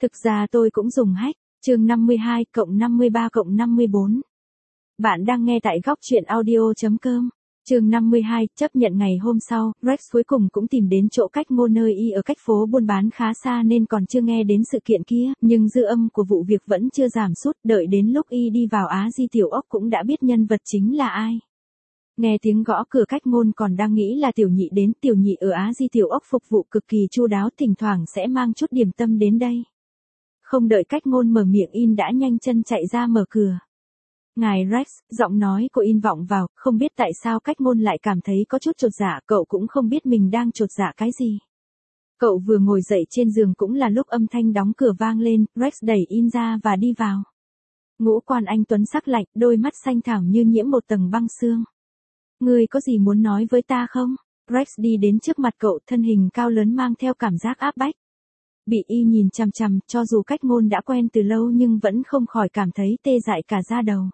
Thực ra tôi cũng dùng hack. Chương 52 cộng 53 cộng 54. Bạn đang nghe tại góc truyện audio.com. Chương 52, chấp nhận ngày hôm sau, Rex cuối cùng cũng tìm đến chỗ cách ngôn nơi y ở cách phố buôn bán khá xa nên còn chưa nghe đến sự kiện kia, nhưng dư âm của vụ việc vẫn chưa giảm sút, đợi đến lúc y đi vào Á Di Tiểu Ốc cũng đã biết nhân vật chính là ai. Nghe tiếng gõ cửa cách ngôn còn đang nghĩ là Tiểu Nhị đến, Tiểu Nhị ở Á Di Tiểu Ốc phục vụ cực kỳ chu đáo, thỉnh thoảng sẽ mang chút điểm tâm đến đây. Không đợi cách ngôn mở miệng In đã nhanh chân chạy ra mở cửa. Ngài Rex, giọng nói của In vọng vào, không biết tại sao cách ngôn lại cảm thấy có chút chột dạ, cậu cũng không biết mình đang chột dạ cái gì. Cậu vừa ngồi dậy trên giường cũng là lúc âm thanh đóng cửa vang lên, Rex đẩy In ra và đi vào. Ngũ quan anh tuấn sắc lạnh, đôi mắt xanh thẳm như nhiễm một tầng băng xương. Ngươi có gì muốn nói với ta không? Rex đi đến trước mặt cậu, thân hình cao lớn mang theo cảm giác áp bách. Bị y nhìn chằm chằm, cho dù cách ngôn đã quen từ lâu nhưng vẫn không khỏi cảm thấy tê dại cả da đầu.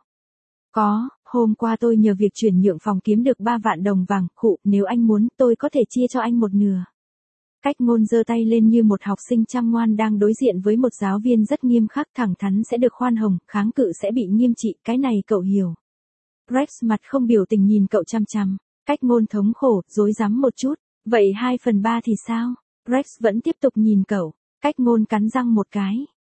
Hôm qua tôi nhờ việc chuyển nhượng phòng kiếm được 3 vạn đồng vàng, nếu anh muốn tôi có thể chia cho anh một nửa. Cách ngôn giơ tay lên như một học sinh chăm ngoan đang đối diện với một giáo viên rất nghiêm khắc, thẳng thắn sẽ được khoan hồng, kháng cự sẽ bị nghiêm trị, cái này cậu hiểu. Rex mặt không biểu tình nhìn cậu chằm chằm, cách ngôn thống khổ, rối rắm một chút, vậy 2/3 thì sao? Rex vẫn tiếp tục nhìn cậu, cách ngôn cắn răng một cái,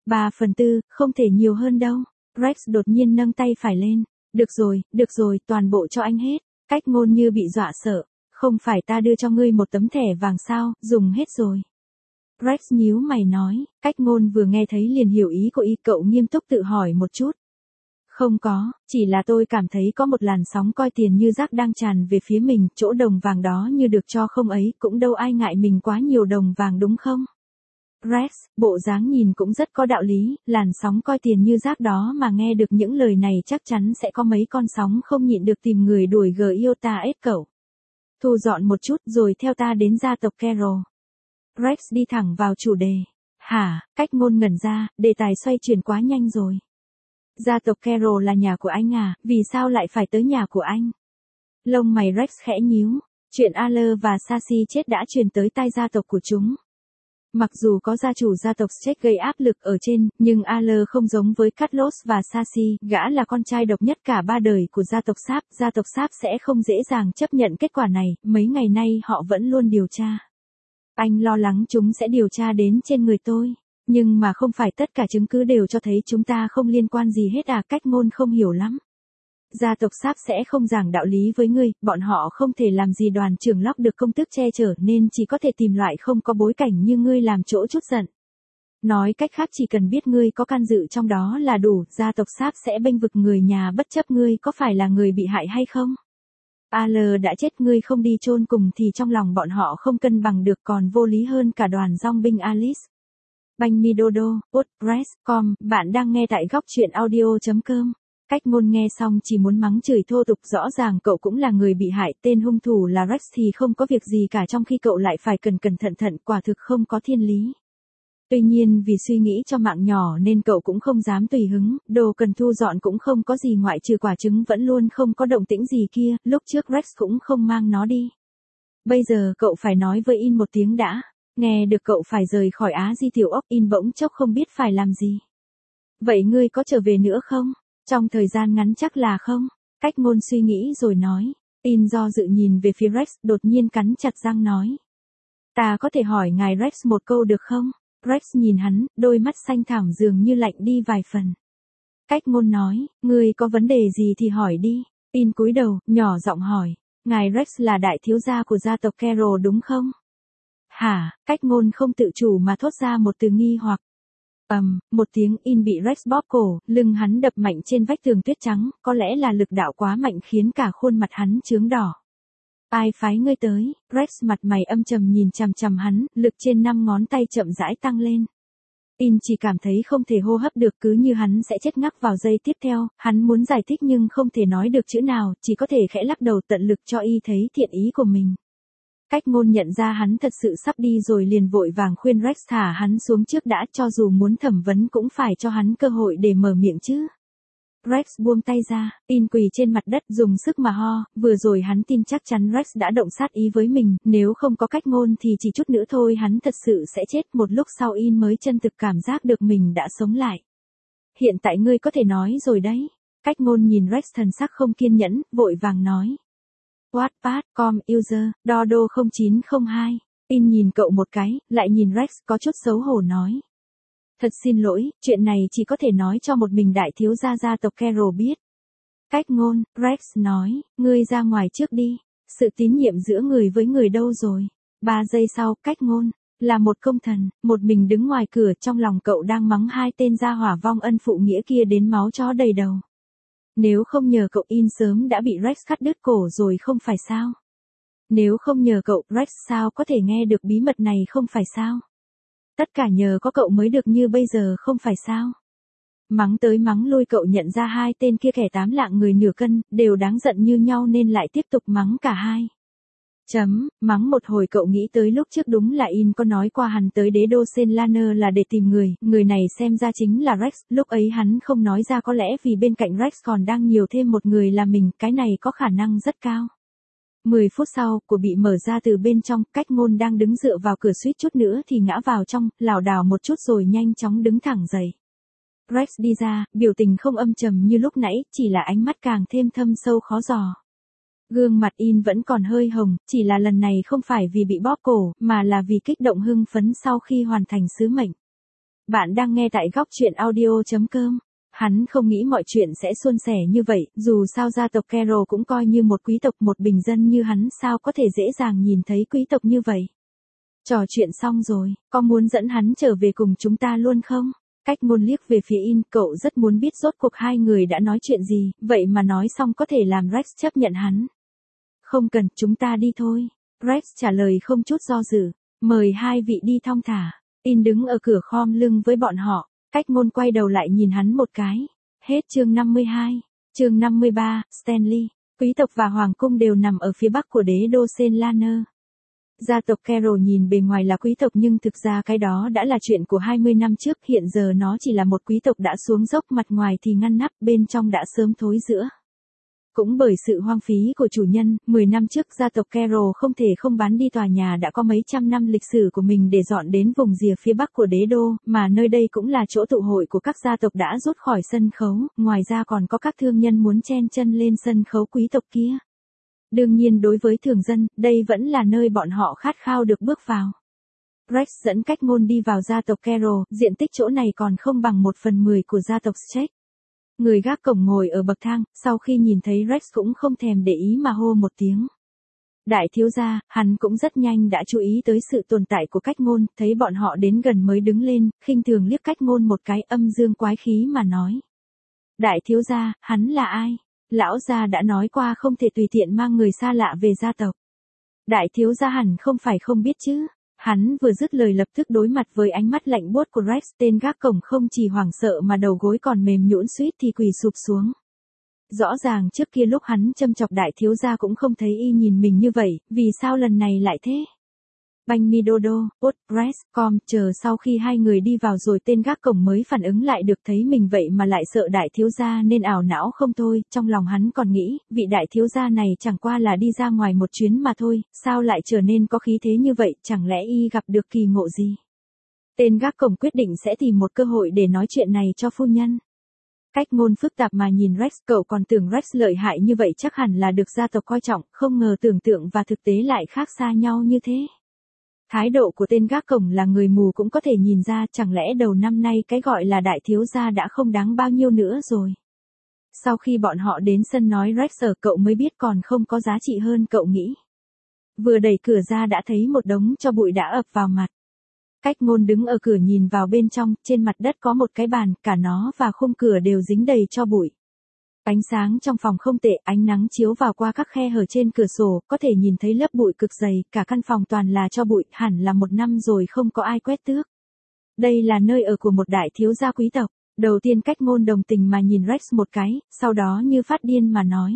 3/4, không thể nhiều hơn đâu. Rex đột nhiên nâng tay phải lên, được rồi, toàn bộ cho anh hết. Cách ngôn như bị dọa sợ, không phải ta đưa cho ngươi một tấm thẻ vàng sao, dùng hết rồi. Rex nhíu mày nói, cách ngôn vừa nghe thấy liền hiểu ý của y, cậu nghiêm túc tự hỏi một chút. Không có, chỉ là tôi cảm thấy có một làn sóng coi tiền như rác đang tràn về phía mình, chỗ đồng vàng đó như được cho không ấy, cũng đâu ai ngại mình quá nhiều đồng vàng đúng không? Rex, bộ dáng nhìn cũng rất có đạo lý, làn sóng coi tiền như rác đó mà nghe được những lời này chắc chắn sẽ có mấy con sóng không nhịn được tìm người đuổi Giota ết cậu. Thu dọn một chút rồi theo ta đến gia tộc Carroll. Rex đi thẳng vào chủ đề. Hả, cách ngôn ngẩn ra, đề tài xoay chuyển quá nhanh rồi. Gia tộc Carroll là nhà của anh à, vì sao lại phải tới nhà của anh? Lông mày Rex khẽ nhíu, chuyện Aller và Sassy chết đã truyền tới tai gia tộc của chúng. Mặc dù có gia chủ gia tộc Streck gây áp lực ở trên, nhưng Aller không giống với Carlos và Sassy, gã là con trai độc nhất cả 3 đời của gia tộc Sáp sẽ không dễ dàng chấp nhận kết quả này, mấy ngày nay họ vẫn luôn điều tra. Anh lo lắng chúng sẽ điều tra đến trên người tôi, nhưng mà không phải tất cả chứng cứ đều cho thấy chúng ta không liên quan gì hết à, cách ngôn không hiểu lắm. Gia tộc Sáp sẽ không giảng đạo lý với ngươi, bọn họ không thể làm gì đoàn trưởng Locke được công tước che chở nên chỉ có thể tìm loại không có bối cảnh như ngươi làm chỗ chút giận. Nói cách khác chỉ cần biết ngươi có can dự trong đó là đủ, gia tộc Sáp sẽ bênh vực người nhà bất chấp ngươi có phải là người bị hại hay không. Aller đã chết, ngươi không đi chôn cùng thì trong lòng bọn họ không cân bằng được, còn vô lý hơn cả đoàn dong binh Alice. Banh mi dodo, WordPress.com, bạn đang nghe tại góc truyện audio.com. Cách ngôn nghe xong chỉ muốn mắng chửi thô tục, rõ ràng cậu cũng là người bị hại, tên hung thủ là Rex thì không có việc gì cả trong khi cậu lại phải cẩn thận, quả thực không có thiên lý. Tuy nhiên vì suy nghĩ cho mạng nhỏ nên cậu cũng không dám tùy hứng, đồ cần thu dọn cũng không có gì ngoại trừ quả trứng vẫn luôn không có động tĩnh gì kia, lúc trước Rex cũng không mang nó đi. Bây giờ cậu phải nói với In một tiếng đã, nghe được cậu phải rời khỏi Á Di Tiểu Ốc, In bỗng chốc không biết phải làm gì. Vậy ngươi có trở về nữa không? Trong thời gian ngắn chắc là không. Cách ngôn suy nghĩ rồi nói. In do dự nhìn về phía Rex, đột nhiên cắn chặt răng nói. Ta có thể hỏi ngài Rex một câu được không? Rex nhìn hắn, đôi mắt xanh thẳm dường như lạnh đi vài phần. Cách ngôn nói, ngươi có vấn đề gì thì hỏi đi. In cúi đầu, nhỏ giọng hỏi. Ngài Rex là đại thiếu gia của gia tộc Carroll đúng không? Hả, cách ngôn không tự chủ mà thốt ra một từ nghi hoặc. Một tiếng, In bị Rex bóp cổ, lưng hắn đập mạnh trên vách tường tuyết trắng, có lẽ là lực đạo quá mạnh khiến cả khuôn mặt hắn chướng đỏ. Ai phái ngươi tới? Rex mặt mày âm trầm nhìn chằm chằm hắn, lực trên 5 ngón tay chậm rãi tăng lên. In chỉ cảm thấy không thể hô hấp được, cứ như hắn sẽ chết ngắc vào giây tiếp theo, hắn muốn giải thích nhưng không thể nói được chữ nào, chỉ có thể khẽ lắc đầu tận lực cho y thấy thiện ý của mình. Cách ngôn nhận ra hắn thật sự sắp đi rồi liền vội vàng khuyên Rex thả hắn xuống trước đã, cho dù muốn thẩm vấn cũng phải cho hắn cơ hội để mở miệng chứ. Rex buông tay ra, In quỳ trên mặt đất dùng sức mà ho, vừa rồi hắn tin chắc chắn Rex đã động sát ý với mình, nếu không có cách ngôn thì chỉ chút nữa thôi hắn thật sự sẽ chết. Một lúc sau In mới chân thực cảm giác được mình đã sống lại. Hiện tại ngươi có thể nói rồi đấy. Cách ngôn nhìn Rex thần sắc không kiên nhẫn, vội vàng nói. Wattpad.com user, Dodo 0902. In nhìn cậu một cái, lại nhìn Rex có chút xấu hổ nói. Thật xin lỗi, chuyện này chỉ có thể nói cho một mình đại thiếu gia gia tộc Carol biết. Cách ngôn, Rex nói, ngươi ra ngoài trước đi. Sự tín nhiệm giữa người với người đâu rồi? 3 giây sau, cách ngôn, là một công thần, một mình đứng ngoài cửa, trong lòng cậu đang mắng hai tên gia hỏa vong ân phụ nghĩa kia đến máu chó đầy đầu. Nếu không nhờ cậu In sớm đã bị Rex cắt đứt cổ rồi không phải sao? Nếu không nhờ cậu, Rex sao có thể nghe được bí mật này không phải sao? Tất cả nhờ có cậu mới được như bây giờ không phải sao? Mắng tới mắng lui cậu nhận ra hai tên kia kẻ 8 lạng người nửa cân, đều đáng giận như nhau nên lại tiếp tục mắng cả hai. Mắng một hồi cậu nghĩ tới lúc trước đúng là In có nói qua hắn tới đế đô Senlaner là để tìm người này xem ra chính là Rex, lúc ấy hắn không nói ra có lẽ vì bên cạnh Rex còn đang nhiều thêm một người là mình, cái này có khả năng rất cao. 10 phút sau, cửa bị mở ra từ bên trong, cách ngôn đang đứng dựa vào cửa suýt chút nữa thì ngã vào trong, lảo đảo một chút rồi nhanh chóng đứng thẳng dậy. Rex đi ra, biểu tình không âm trầm như lúc nãy, chỉ là ánh mắt càng thêm thâm sâu khó dò. Gương mặt In vẫn còn hơi hồng, chỉ là lần này không phải vì bị bóp cổ, mà là vì kích động hưng phấn sau khi hoàn thành sứ mệnh. Bạn đang nghe tại góc truyện audio.com. Hắn không nghĩ mọi chuyện sẽ suôn sẻ như vậy, dù sao gia tộc Carol cũng coi như một quý tộc, một bình dân như hắn sao có thể dễ dàng nhìn thấy quý tộc như vậy. Trò chuyện xong rồi, có muốn dẫn hắn trở về cùng chúng ta luôn không? Cách ngôn liếc về phía In, cậu rất muốn biết rốt cuộc hai người đã nói chuyện gì, vậy mà nói xong có thể làm Rex chấp nhận hắn. Không cần, chúng ta đi thôi. Rex trả lời không chút do dự, mời hai vị đi thong thả. In đứng ở cửa khom lưng với bọn họ, cách ngôn quay đầu lại nhìn hắn một cái. Hết chương 52. Chương 53, Stanley. Quý tộc và hoàng cung đều nằm ở phía bắc của đế đô Senlaner. Gia tộc Carol nhìn bề ngoài là quý tộc nhưng thực ra cái đó đã là chuyện của 20 năm trước, hiện giờ nó chỉ là một quý tộc đã xuống dốc, mặt ngoài thì ngăn nắp, bên trong đã sớm thối rữa. Cũng bởi sự hoang phí của chủ nhân, 10 năm trước gia tộc Carol không thể không bán đi tòa nhà đã có mấy trăm năm lịch sử của mình để dọn đến vùng rìa phía bắc của đế đô, mà nơi đây cũng là chỗ tụ hội của các gia tộc đã rút khỏi sân khấu, ngoài ra còn có các thương nhân muốn chen chân lên sân khấu quý tộc kia. Đương nhiên đối với thường dân, đây vẫn là nơi bọn họ khát khao được bước vào. Rex dẫn cách ngôn đi vào gia tộc Carol, diện tích chỗ này còn không bằng 1/10 của gia tộc Streck. Người gác cổng ngồi ở bậc thang, sau khi nhìn thấy Rex cũng không thèm để ý mà hô một tiếng. Đại thiếu gia, hắn cũng rất nhanh đã chú ý tới sự tồn tại của cách ngôn, thấy bọn họ đến gần mới đứng lên, khinh thường liếc cách ngôn một cái, âm dương quái khí mà nói. Đại thiếu gia, hắn là ai? Lão gia đã nói qua không thể tùy tiện mang người xa lạ về gia tộc. Đại thiếu gia hẳn không phải không biết chứ. Hắn vừa dứt lời lập tức đối mặt với ánh mắt lạnh buốt của Rex, tên gác cổng không chỉ hoảng sợ mà đầu gối còn mềm nhũn suýt thì quỳ sụp xuống. Rõ ràng trước kia lúc hắn châm chọc đại thiếu gia cũng không thấy y nhìn mình như vậy, vì sao lần này lại thế? Banh mi Dodo, Rex.com, chờ sau khi hai người đi vào rồi tên gác cổng mới phản ứng lại được, thấy mình vậy mà lại sợ đại thiếu gia nên ảo não không thôi, trong lòng hắn còn nghĩ, vị đại thiếu gia này chẳng qua là đi ra ngoài một chuyến mà thôi, sao lại trở nên có khí thế như vậy, chẳng lẽ y gặp được kỳ ngộ gì? Tên gác cổng quyết định sẽ tìm một cơ hội để nói chuyện này cho phu nhân. Cách ngôn phức tạp mà nhìn Rex, cậu còn tưởng Rex lợi hại như vậy chắc hẳn là được gia tộc coi trọng, không ngờ tưởng tượng và thực tế lại khác xa nhau như thế. Thái độ của tên gác cổng là người mù cũng có thể nhìn ra, chẳng lẽ đầu năm nay cái gọi là đại thiếu gia đã không đáng bao nhiêu nữa rồi. Sau khi bọn họ đến sân nói Rex ở, cậu mới biết còn không có giá trị hơn cậu nghĩ. Vừa đẩy cửa ra đã thấy một đống tro bụi đã ập vào mặt. Cách ngôn đứng ở cửa nhìn vào bên trong, trên mặt đất có một cái bàn, cả nó và khung cửa đều dính đầy tro bụi. Ánh sáng trong phòng không tệ, ánh nắng chiếu vào qua các khe hở trên cửa sổ, có thể nhìn thấy lớp bụi cực dày, cả căn phòng toàn là tro bụi, hẳn là 1 năm rồi không có ai quét tước. Đây là nơi ở của một đại thiếu gia quý tộc. Đầu tiên cách ngôn đồng tình mà nhìn Rex một cái, sau đó như phát điên mà nói.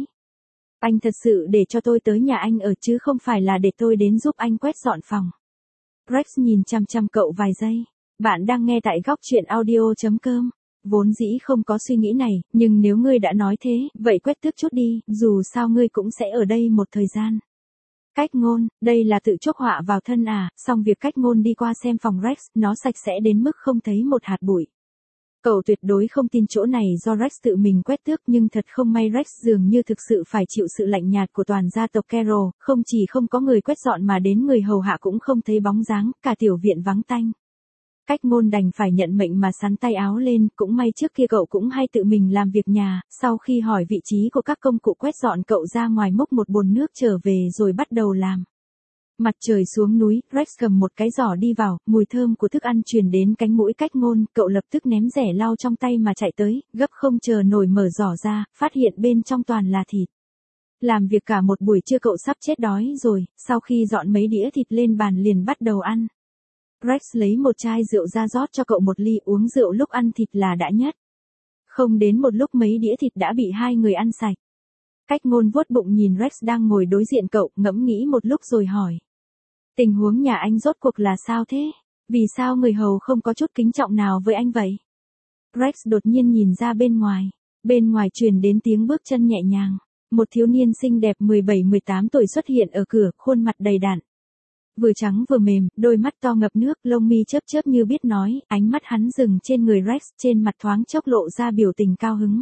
Anh thật sự để cho tôi tới nhà anh ở chứ không phải là để tôi đến giúp anh quét dọn phòng. Rex nhìn chăm chăm cậu vài giây. Bạn đang nghe tại góc truyện audio.com. vốn dĩ không có suy nghĩ này, nhưng nếu ngươi đã nói thế, vậy quét tước chút đi, dù sao ngươi cũng sẽ ở đây một thời gian. Cách ngôn, đây là tự chuốc họa vào thân à, xong việc cách ngôn đi qua xem phòng Rex, nó sạch sẽ đến mức không thấy một hạt bụi. Cậu tuyệt đối không tin chỗ này do Rex tự mình quét tước, nhưng thật không may Rex dường như thực sự phải chịu sự lạnh nhạt của toàn gia tộc Carroll, không chỉ không có người quét dọn mà đến người hầu hạ cũng không thấy bóng dáng, cả tiểu viện vắng tanh. Cách ngôn đành phải nhận mệnh mà sắn tay áo lên, cũng may trước kia cậu cũng hay tự mình làm việc nhà, sau khi hỏi vị trí của các công cụ quét dọn cậu ra ngoài múc một bồn nước trở về rồi bắt đầu làm. Mặt trời xuống núi, Rex cầm một cái giỏ đi vào, mùi thơm của thức ăn truyền đến cánh mũi cách ngôn, cậu lập tức ném rẻ lau trong tay mà chạy tới, gấp không chờ nổi mở giỏ ra, phát hiện bên trong toàn là thịt. Làm việc cả một buổi trưa cậu sắp chết đói rồi, sau khi dọn mấy đĩa thịt lên bàn liền bắt đầu ăn. Rex lấy một chai rượu ra rót cho cậu một ly, uống rượu lúc ăn thịt là đã nhất. Không đến một lúc mấy đĩa thịt đã bị hai người ăn sạch. Cách ngôn vuốt bụng nhìn Rex đang ngồi đối diện cậu, ngẫm nghĩ một lúc rồi hỏi. Tình huống nhà anh rốt cuộc là sao thế? Vì sao người hầu không có chút kính trọng nào với anh vậy? Rex đột nhiên nhìn ra bên ngoài. Bên ngoài truyền đến tiếng bước chân nhẹ nhàng. Một thiếu niên xinh đẹp 17-18 tuổi xuất hiện ở cửa, khuôn mặt đầy đặn. Vừa trắng vừa mềm, đôi mắt to ngập nước, lông mi chớp chớp như biết nói, ánh mắt hắn dừng trên người Rex, trên mặt thoáng chốc lộ ra biểu tình cao hứng.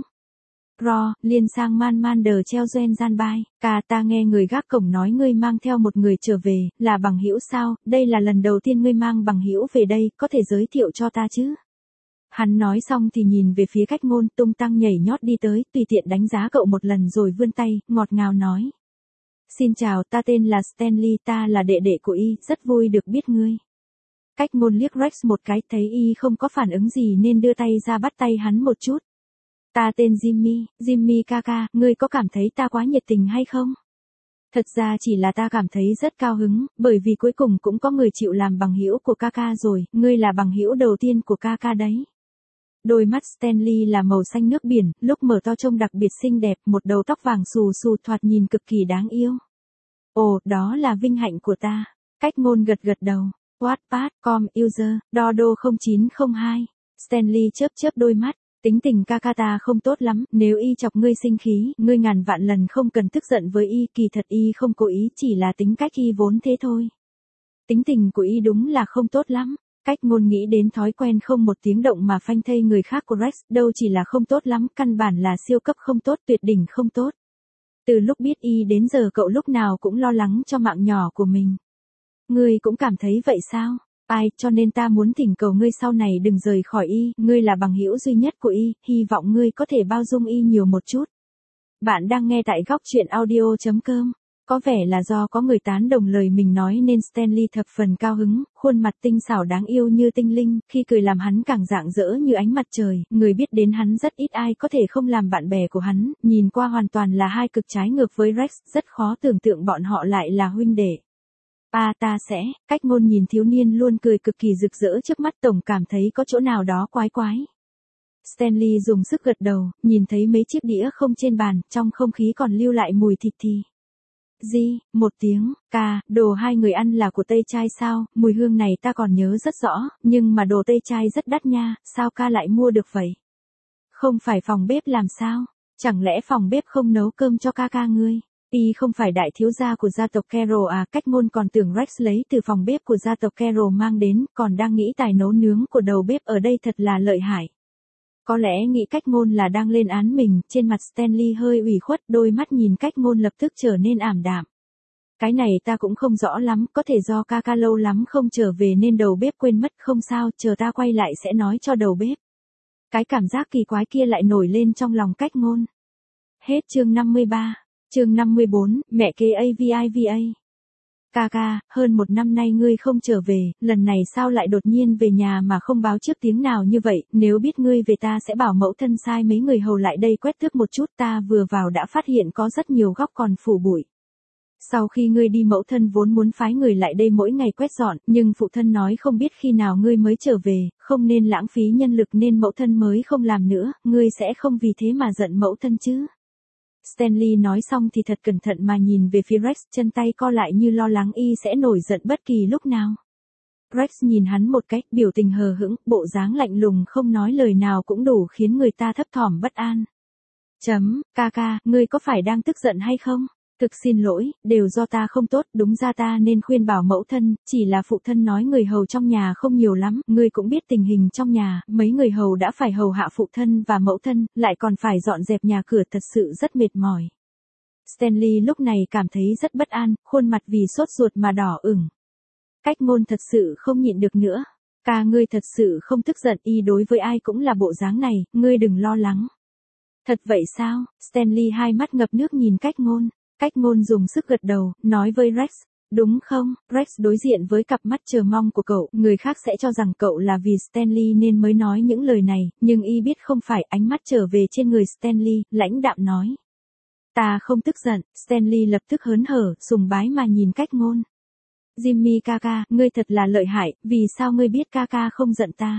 Ro, liên sang man man đờ treo doen gian bai, ca ta nghe người gác cổng nói ngươi mang theo một người trở về, là bằng hữu sao, đây là lần đầu tiên ngươi mang bằng hữu về đây, có thể giới thiệu cho ta chứ? Hắn nói xong thì nhìn về phía cách ngôn, tung tăng nhảy nhót đi tới, tùy tiện đánh giá cậu một lần rồi vươn tay, ngọt ngào nói. Xin chào, ta tên là Stanley, ta là đệ đệ của y, rất vui được biết ngươi. Cách ngôn liếc Rex một cái, thấy y không có phản ứng gì nên đưa tay ra bắt tay hắn một chút. Ta tên Jimmy Kaka, ngươi có cảm thấy ta quá nhiệt tình hay không? Thật ra chỉ là ta cảm thấy rất cao hứng, bởi vì cuối cùng cũng có người chịu làm bằng hữu của Kaka rồi, ngươi là bằng hữu đầu tiên của Kaka đấy. Đôi mắt Stanley là màu xanh nước biển, lúc mở to trông đặc biệt xinh đẹp, một đầu tóc vàng xù xù thoạt nhìn cực kỳ đáng yêu. Ồ, đó là vinh hạnh của ta. Cách ngôn gật gật đầu. Wattpad.com user, Dodo 0902. Stanley chớp chớp đôi mắt. Tính tình Kaka không tốt lắm, nếu y chọc ngươi sinh khí, ngươi ngàn vạn lần không cần tức giận với y, kỳ thật y không cố ý, chỉ là tính cách y vốn thế thôi. Tính tình của y đúng là không tốt lắm. Cách ngôn nghĩ đến thói quen không một tiếng động mà phanh thây người khác của Rex, đâu chỉ là không tốt lắm, căn bản là siêu cấp không tốt, tuyệt đỉnh không tốt. Từ lúc biết y đến giờ cậu lúc nào cũng lo lắng cho mạng nhỏ của mình. Ngươi cũng cảm thấy vậy sao? Ai, cho nên ta muốn thỉnh cầu ngươi sau này đừng rời khỏi y, ngươi là bằng hữu duy nhất của y, hy vọng ngươi có thể bao dung y nhiều một chút. Bạn đang nghe tại góc truyện audio.com. Có vẻ là do có người tán đồng lời mình nói nên Stanley thập phần cao hứng, khuôn mặt tinh xảo đáng yêu như tinh linh, khi cười làm hắn càng rạng rỡ như ánh mặt trời, người biết đến hắn rất ít ai có thể không làm bạn bè của hắn, nhìn qua hoàn toàn là hai cực trái ngược với Rex, rất khó tưởng tượng bọn họ lại là huynh đệ. Ta sẽ, cách ngôn nhìn thiếu niên luôn cười cực kỳ rực rỡ trước mắt tổng cảm thấy có chỗ nào đó quái quái. Stanley dùng sức gật đầu, nhìn thấy mấy chiếc đĩa không trên bàn, trong không khí còn lưu lại mùi thịt thì. Một tiếng, đồ hai người ăn là của Tây Trai sao, mùi hương này ta còn nhớ rất rõ, nhưng mà đồ Tây Trai rất đắt nha, sao ca lại mua được vậy? Không phải phòng bếp làm sao? Chẳng lẽ phòng bếp không nấu cơm cho ca ngươi? Y không phải đại thiếu gia của gia tộc Carroll à, cách ngôn còn tưởng Rex lấy từ phòng bếp của gia tộc Carroll mang đến, còn đang nghĩ tài nấu nướng của đầu bếp ở đây thật là lợi hại. Có lẽ nghĩ cách ngôn là đang lên án mình, trên mặt Stanley hơi ủy khuất, đôi mắt nhìn cách ngôn lập tức trở nên ảm đạm. Cái này ta cũng không rõ lắm, có thể do ca lâu lắm không trở về nên đầu bếp quên mất, không sao, chờ ta quay lại sẽ nói cho đầu bếp. Cái cảm giác kỳ quái kia lại nổi lên trong lòng cách ngôn. Hết chương 53, chương 54, mẹ kế AVIVA. Ca, hơn một năm nay ngươi không trở về, lần này sao lại đột nhiên về nhà mà không báo trước tiếng nào như vậy, nếu biết ngươi về ta sẽ bảo mẫu thân sai mấy người hầu lại đây quét tước một chút, ta vừa vào đã phát hiện có rất nhiều góc còn phủ bụi. Sau khi ngươi đi mẫu thân vốn muốn phái người lại đây mỗi ngày quét dọn, nhưng phụ thân nói không biết khi nào ngươi mới trở về, không nên lãng phí nhân lực nên mẫu thân mới không làm nữa, ngươi sẽ không vì thế mà giận mẫu thân chứ. Stanley nói xong thì thật cẩn thận mà nhìn về phía Rex, chân tay co lại như lo lắng y sẽ nổi giận bất kỳ lúc nào. Rex nhìn hắn một cái, biểu tình hờ hững, bộ dáng lạnh lùng không nói lời nào cũng đủ khiến người ta thấp thỏm bất an. Ca, ngươi có phải đang tức giận hay không? Thực xin lỗi, đều do ta không tốt, đúng ra ta nên khuyên bảo mẫu thân, chỉ là phụ thân nói người hầu trong nhà không nhiều lắm, ngươi cũng biết tình hình trong nhà, mấy người hầu đã phải hầu hạ phụ thân và mẫu thân, lại còn phải dọn dẹp nhà cửa thật sự rất mệt mỏi. Stanley lúc này cảm thấy rất bất an, khuôn mặt vì sốt ruột mà đỏ ửng. Cách ngôn thật sự không nhịn được nữa. Ca, ngươi thật sự không tức giận, y đối với ai cũng là bộ dáng này, ngươi đừng lo lắng. Thật vậy sao? Stanley hai mắt ngập nước nhìn cách ngôn. Cách ngôn dùng sức gật đầu, nói với Rex. Đúng không? Rex đối diện với cặp mắt chờ mong của cậu, người khác sẽ cho rằng cậu là vì Stanley nên mới nói những lời này, nhưng y biết không phải, ánh mắt trở về trên người Stanley, lãnh đạm nói. Ta không tức giận, Stanley lập tức hớn hở, sùng bái mà nhìn cách ngôn. Jimmy ca, ngươi thật là lợi hại, vì sao ngươi biết ca không giận ta?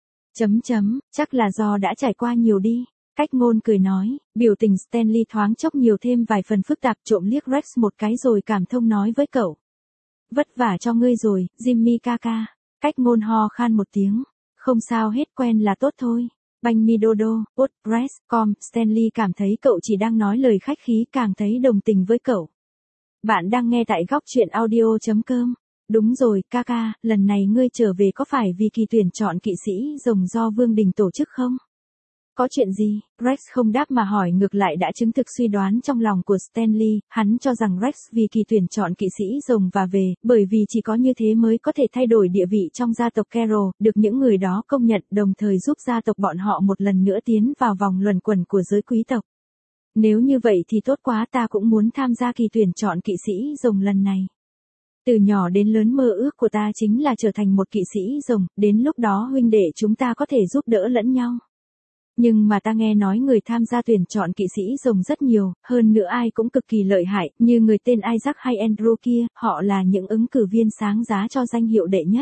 Chắc là do đã trải qua nhiều đi. Cách ngôn cười nói, biểu tình Stanley thoáng chốc nhiều thêm vài phần phức tạp, trộm liếc Rex một cái rồi cảm thông nói với cậu. Vất vả cho ngươi rồi, Jimmy ca. Cách ngôn ho khan một tiếng. Không sao hết, quen là tốt thôi. Banh mi dodo, Rex, Stanley cảm thấy cậu chỉ đang nói lời khách khí, càng thấy đồng tình với cậu. Bạn đang nghe tại góc truyện audio.com. Đúng rồi, ca, lần này ngươi trở về có phải vì kỳ tuyển chọn kỵ sĩ rồng do Vương Đình tổ chức không? Có chuyện gì? Rex không đáp mà hỏi ngược lại đã chứng thực suy đoán trong lòng của Stanley, hắn cho rằng Rex vì kỳ tuyển chọn kỵ sĩ rồng và về, bởi vì chỉ có như thế mới có thể thay đổi địa vị trong gia tộc Carroll, được những người đó công nhận, đồng thời giúp gia tộc bọn họ một lần nữa tiến vào vòng luẩn quẩn của giới quý tộc. Nếu như vậy thì tốt quá, ta cũng muốn tham gia kỳ tuyển chọn kỵ sĩ rồng lần này. Từ nhỏ đến lớn mơ ước của ta chính là trở thành một kỵ sĩ rồng, đến lúc đó huynh đệ chúng ta có thể giúp đỡ lẫn nhau. Nhưng mà ta nghe nói người tham gia tuyển chọn kỵ sĩ rồng rất nhiều, hơn nữa ai cũng cực kỳ lợi hại, như người tên Isaac hay Andrew kia, họ là những ứng cử viên sáng giá cho danh hiệu đệ nhất.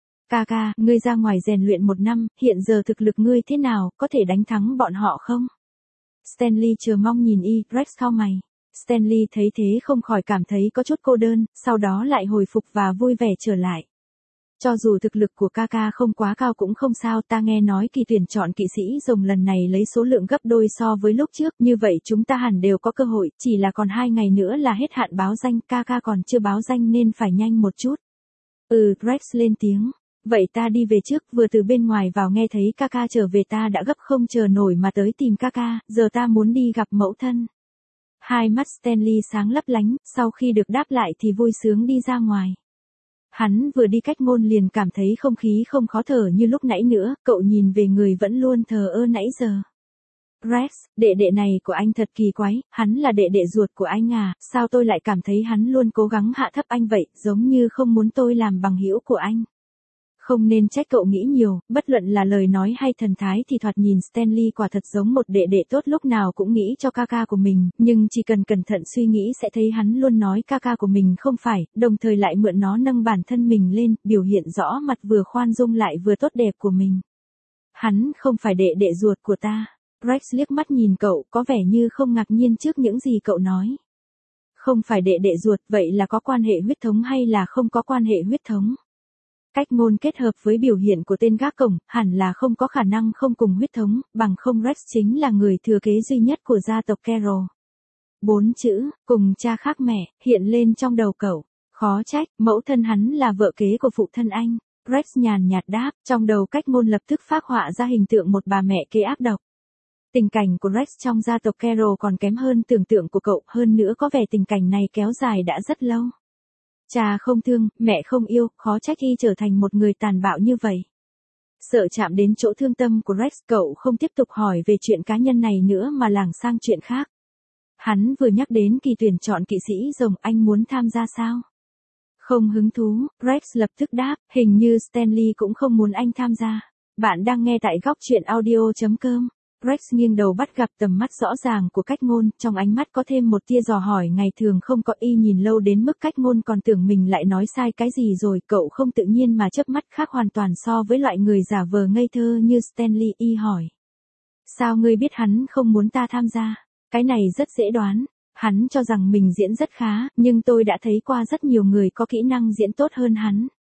Ca, ngươi ra ngoài rèn luyện 1 năm, hiện giờ thực lực ngươi thế nào, có thể đánh thắng bọn họ không? Stanley chờ mong nhìn y, Rex cau mày. Stanley thấy thế không khỏi cảm thấy có chút cô đơn, sau đó lại hồi phục và vui vẻ trở lại. Cho dù thực lực của ca không quá cao cũng không sao, ta nghe nói kỳ tuyển chọn kỵ sĩ rồng lần này lấy số lượng gấp đôi so với lúc trước, như vậy chúng ta hẳn đều có cơ hội, chỉ là còn 2 ngày nữa là hết hạn báo danh, ca còn chưa báo danh nên phải nhanh một chút. Rex lên tiếng. Vậy ta đi về trước, vừa từ bên ngoài vào nghe thấy ca trở về ta đã gấp không chờ nổi mà tới tìm ca, giờ ta muốn đi gặp mẫu thân. Hai mắt Stanley sáng lấp lánh, sau khi được đáp lại thì vui sướng đi ra ngoài. Hắn vừa đi cách ngôn liền cảm thấy không khí không khó thở như lúc nãy nữa, cậu nhìn về người vẫn luôn thờ ơ nãy giờ. Rex, đệ này của anh thật kỳ quái, hắn là đệ ruột của anh à, sao tôi lại cảm thấy hắn luôn cố gắng hạ thấp anh vậy, giống như không muốn tôi làm bằng hữu của anh. Không nên trách cậu nghĩ nhiều, bất luận là lời nói hay thần thái thì thoạt nhìn Stanley quả thật giống một đệ tốt lúc nào cũng nghĩ cho ca của mình, nhưng chỉ cần cẩn thận suy nghĩ sẽ thấy hắn luôn nói ca của mình không phải, đồng thời lại mượn nó nâng bản thân mình lên, biểu hiện rõ mặt vừa khoan dung lại vừa tốt đẹp của mình. Hắn không phải đệ ruột của ta. Rex liếc mắt nhìn cậu, có vẻ như không ngạc nhiên trước những gì cậu nói. Không phải đệ ruột, vậy là có quan hệ huyết thống hay là không có quan hệ huyết thống? Cách ngôn kết hợp với biểu hiện của tên gác cổng, hẳn là không có khả năng không cùng huyết thống, bằng không Rex chính là người thừa kế duy nhất của gia tộc Carroll. 4 chữ, cùng cha khác mẹ, hiện lên trong đầu cậu. Khó trách, mẫu thân hắn là vợ kế của phụ thân anh. Rex nhàn nhạt đáp, trong đầu cách ngôn lập tức phác họa ra hình tượng một bà mẹ kế ác độc. Tình cảnh của Rex trong gia tộc Carroll còn kém hơn tưởng tượng của cậu, hơn nữa có vẻ tình cảnh này kéo dài đã rất lâu. Cha không thương, mẹ không yêu, khó trách y trở thành một người tàn bạo như vậy. Sợ chạm đến chỗ thương tâm của Rex, cậu không tiếp tục hỏi về chuyện cá nhân này nữa mà lảng sang chuyện khác. Hắn vừa nhắc đến kỳ tuyển chọn kỵ sĩ rồng, anh muốn tham gia sao? Không hứng thú, Rex lập tức đáp, hình như Stanley cũng không muốn anh tham gia. Bạn đang nghe tại góc truyện audio.com. Rex nghiêng đầu bắt gặp tầm mắt rõ ràng của cách ngôn, trong ánh mắt có thêm một tia dò hỏi ngày thường không có, y nhìn lâu đến mức cách ngôn còn tưởng mình lại nói sai cái gì rồi, cậu không tự nhiên mà chớp mắt, khác hoàn toàn so với loại người giả vờ ngây thơ như Stanley. Y hỏi. Sao ngươi biết hắn không muốn ta tham gia? Cái này rất dễ đoán. Hắn cho rằng mình diễn rất khá, nhưng tôi đã thấy qua rất nhiều người có kỹ năng diễn tốt hơn hắn.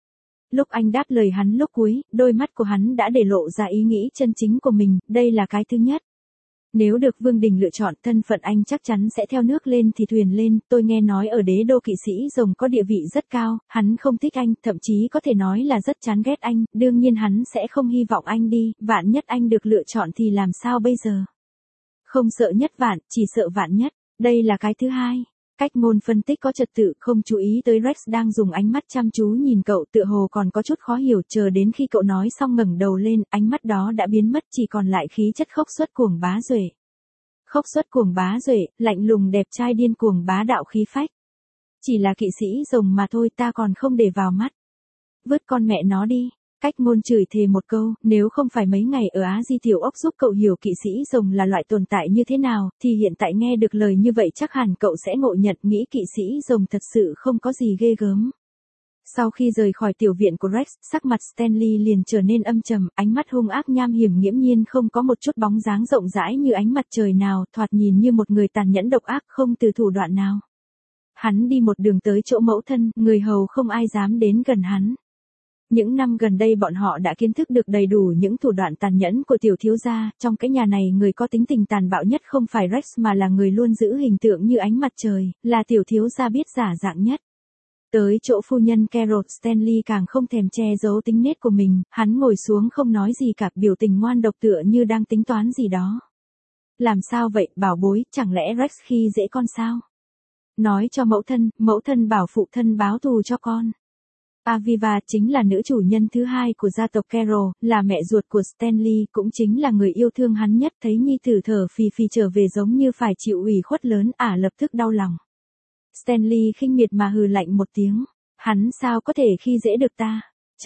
Lúc anh đáp lời hắn lúc cuối, đôi mắt của hắn đã để lộ ra ý nghĩ chân chính của mình, đây là cái thứ nhất. Nếu được Vương Đình lựa chọn, thân phận anh chắc chắn sẽ theo nước lên thì thuyền lên, tôi nghe nói ở đế đô kỵ sĩ rồng có địa vị rất cao, hắn không thích anh, thậm chí có thể nói là rất chán ghét anh, đương nhiên hắn sẽ không hy vọng anh đi, vạn nhất anh được lựa chọn thì làm sao bây giờ? Không sợ nhất vạn, chỉ sợ vạn nhất, đây là cái thứ hai. Cách ngôn phân tích có trật tự, không chú ý tới Rex đang dùng ánh mắt chăm chú nhìn cậu, tựa hồ còn có chút khó hiểu, chờ đến khi cậu nói xong ngẩng đầu lên, ánh mắt đó đã biến mất, chỉ còn lại khí chất khốc xuất cuồng bá duệ. Khốc xuất cuồng bá duệ, lạnh lùng đẹp trai điên cuồng bá đạo khí phách. Chỉ là kỵ sĩ rồng mà thôi, ta còn không để vào mắt. Vứt con mẹ nó đi. Cách ngôn chửi thề một câu, nếu không phải mấy ngày ở Á Di Tiểu Ốc giúp cậu hiểu kỵ sĩ rồng là loại tồn tại như thế nào, thì hiện tại nghe được lời như vậy chắc hẳn cậu sẽ ngộ nhận nghĩ kỵ sĩ rồng thật sự không có gì ghê gớm. Sau khi rời khỏi tiểu viện của Rex, sắc mặt Stanley liền trở nên âm trầm, ánh mắt hung ác nham hiểm nghiễm nhiên không có một chút bóng dáng rộng rãi như ánh mặt trời nào, thoạt nhìn như một người tàn nhẫn độc ác không từ thủ đoạn nào. Hắn đi một đường tới chỗ mẫu thân, người hầu không ai dám đến gần hắn. Những năm gần đây bọn họ đã kiến thức được đầy đủ những thủ đoạn tàn nhẫn của tiểu thiếu gia, trong cái nhà này người có tính tình tàn bạo nhất không phải Rex mà là người luôn giữ hình tượng như ánh mặt trời, là tiểu thiếu gia biết giả dạng nhất. Tới chỗ phu nhân Carol, Stanley càng không thèm che giấu tính nết của mình, hắn ngồi xuống không nói gì cả, biểu tình ngoan độc tựa như đang tính toán gì đó. Làm sao vậy, bảo bối, chẳng lẽ Rex khi dễ con sao? Nói cho mẫu thân bảo phụ thân báo thù cho con. Aviva chính là nữ chủ nhân thứ hai của gia tộc Carol, là mẹ ruột của Stanley, cũng chính là người yêu thương hắn nhất, thấy nhi tử thở phì phì trở về giống như phải chịu ủy khuất lớn, lập tức đau lòng. Stanley khinh miệt mà hừ lạnh một tiếng, hắn sao có thể khi dễ được ta?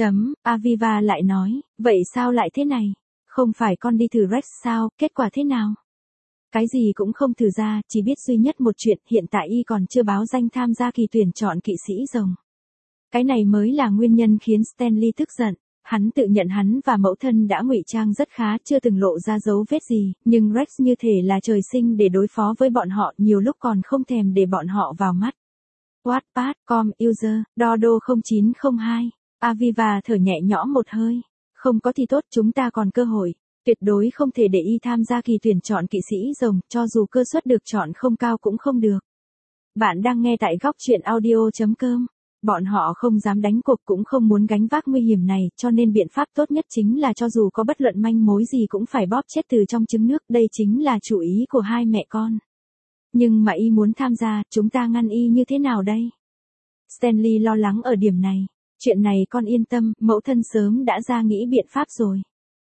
Aviva lại nói, vậy sao lại thế này? Không phải con đi thử Rex sao, kết quả thế nào? Cái gì cũng không thử ra, chỉ biết duy nhất một chuyện, hiện tại y còn chưa báo danh tham gia kỳ tuyển chọn kỵ sĩ rồng. Cái này mới là nguyên nhân khiến Stanley tức giận. Hắn tự nhận hắn và mẫu thân đã ngụy trang rất khá, chưa từng lộ ra dấu vết gì, nhưng Rex như thể là trời sinh để đối phó với bọn họ, nhiều lúc còn không thèm để bọn họ vào mắt. Wattpad.com user, Dodo 0902. Aviva thở nhẹ nhõm một hơi. Không có thì tốt, chúng ta còn cơ hội. Tuyệt đối không thể để y tham gia kỳ tuyển chọn kỵ sĩ rồng, cho dù cơ suất được chọn không cao cũng không được. Bạn đang nghe tại góc truyện audio.com. Bọn họ không dám đánh cuộc cũng không muốn gánh vác nguy hiểm này, cho nên biện pháp tốt nhất chính là cho dù có bất luận manh mối gì cũng phải bóp chết từ trong trứng nước, đây chính là chủ ý của hai mẹ con. Nhưng mà y muốn tham gia, chúng ta ngăn y như thế nào đây? Stanley lo lắng ở điểm này. Chuyện này con yên tâm, mẫu thân sớm đã ra nghĩ biện pháp rồi.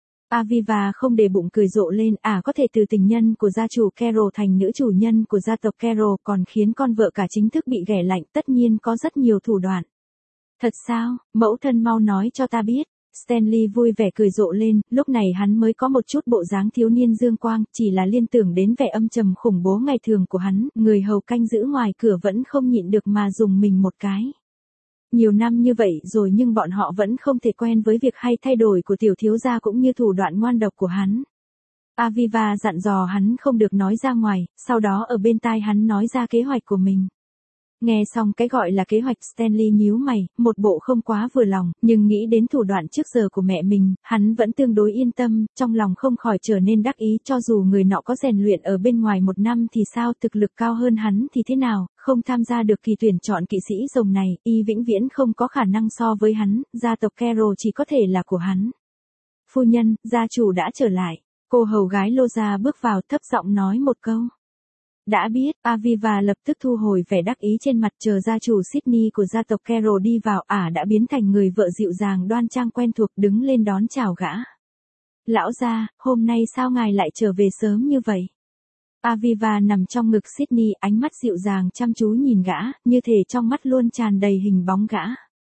Aviva không để bụng cười rộ lên, có thể từ tình nhân của gia chủ Carol thành nữ chủ nhân của gia tộc Carol, còn khiến con vợ cả chính thức bị ghẻ lạnh, tất nhiên có rất nhiều thủ đoạn. Thật sao, mẫu thân mau nói cho ta biết. Stanley vui vẻ cười rộ lên, lúc này hắn mới có một chút bộ dáng thiếu niên dương quang, chỉ là liên tưởng đến vẻ âm trầm khủng bố ngày thường của hắn, người hầu canh giữ ngoài cửa vẫn không nhịn được mà dùng mình một cái. Nhiều năm như vậy rồi nhưng bọn họ vẫn không thể quen với việc hay thay đổi của tiểu thiếu gia cũng như thủ đoạn ngoan độc của hắn. Aviva dặn dò hắn không được nói ra ngoài, sau đó ở bên tai hắn nói ra kế hoạch của mình. Nghe xong cái gọi là kế hoạch, Stanley nhíu mày, một bộ không quá vừa lòng, nhưng nghĩ đến thủ đoạn trước giờ của mẹ mình, hắn vẫn tương đối yên tâm, trong lòng không khỏi trở nên đắc ý, cho dù người nọ có rèn luyện ở bên ngoài một năm thì sao, thực lực cao hơn hắn thì thế nào, không tham gia được kỳ tuyển chọn kỵ sĩ rồng này, y vĩnh viễn không có khả năng so với hắn, gia tộc Carol chỉ có thể là của hắn. Phu nhân, gia chủ đã trở lại, cô hầu gái Loza bước vào thấp giọng nói một câu. Đã biết, Aviva lập tức thu hồi vẻ đắc ý trên mặt, chờ gia chủ Sydney của gia tộc Carol đi vào, đã biến thành người vợ dịu dàng đoan trang quen thuộc, đứng lên đón chào gã. Lão gia, hôm nay sao ngài lại trở về sớm như vậy? Aviva nằm trong ngực Sydney, ánh mắt dịu dàng chăm chú nhìn gã, như thể trong mắt luôn tràn đầy hình bóng gã.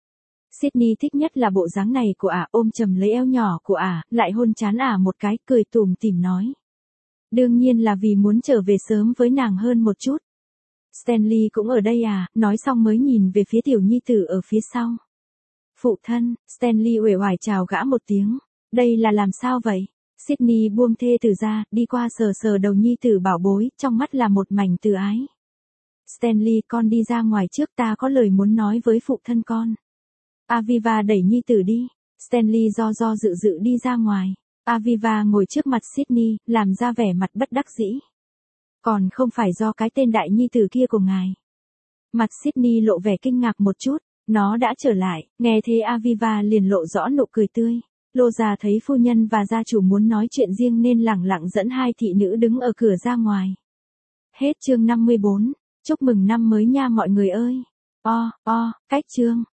Sydney thích nhất là bộ dáng này của ôm chầm lấy eo nhỏ của lại hôn trán một cái, cười tủm tỉm nói. Đương nhiên là vì muốn trở về sớm với nàng hơn một chút. Stanley cũng ở đây nói xong mới nhìn về phía tiểu nhi tử ở phía sau. Phụ thân, Stanley uể oải chào gã một tiếng. Đây là làm sao vậy? Sydney buông thê tử ra, đi qua sờ sờ đầu nhi tử bảo bối, trong mắt là một mảnh từ ái. Stanley, con đi ra ngoài trước, ta có lời muốn nói với phụ thân con. Aviva đẩy nhi tử đi. Stanley do dự dự đi ra ngoài. Aviva ngồi trước mặt Sydney, làm ra vẻ mặt bất đắc dĩ. Còn không phải do cái tên đại nhi tử kia của ngài. Mặt Sydney lộ vẻ kinh ngạc một chút. Nó đã trở lại, nghe thế Aviva liền lộ rõ nụ cười tươi. Lô già thấy phu nhân và gia chủ muốn nói chuyện riêng nên lẳng lặng dẫn hai thị nữ đứng ở cửa ra ngoài. Hết chương 54. Chúc mừng năm mới nha mọi người ơi. Cách chương.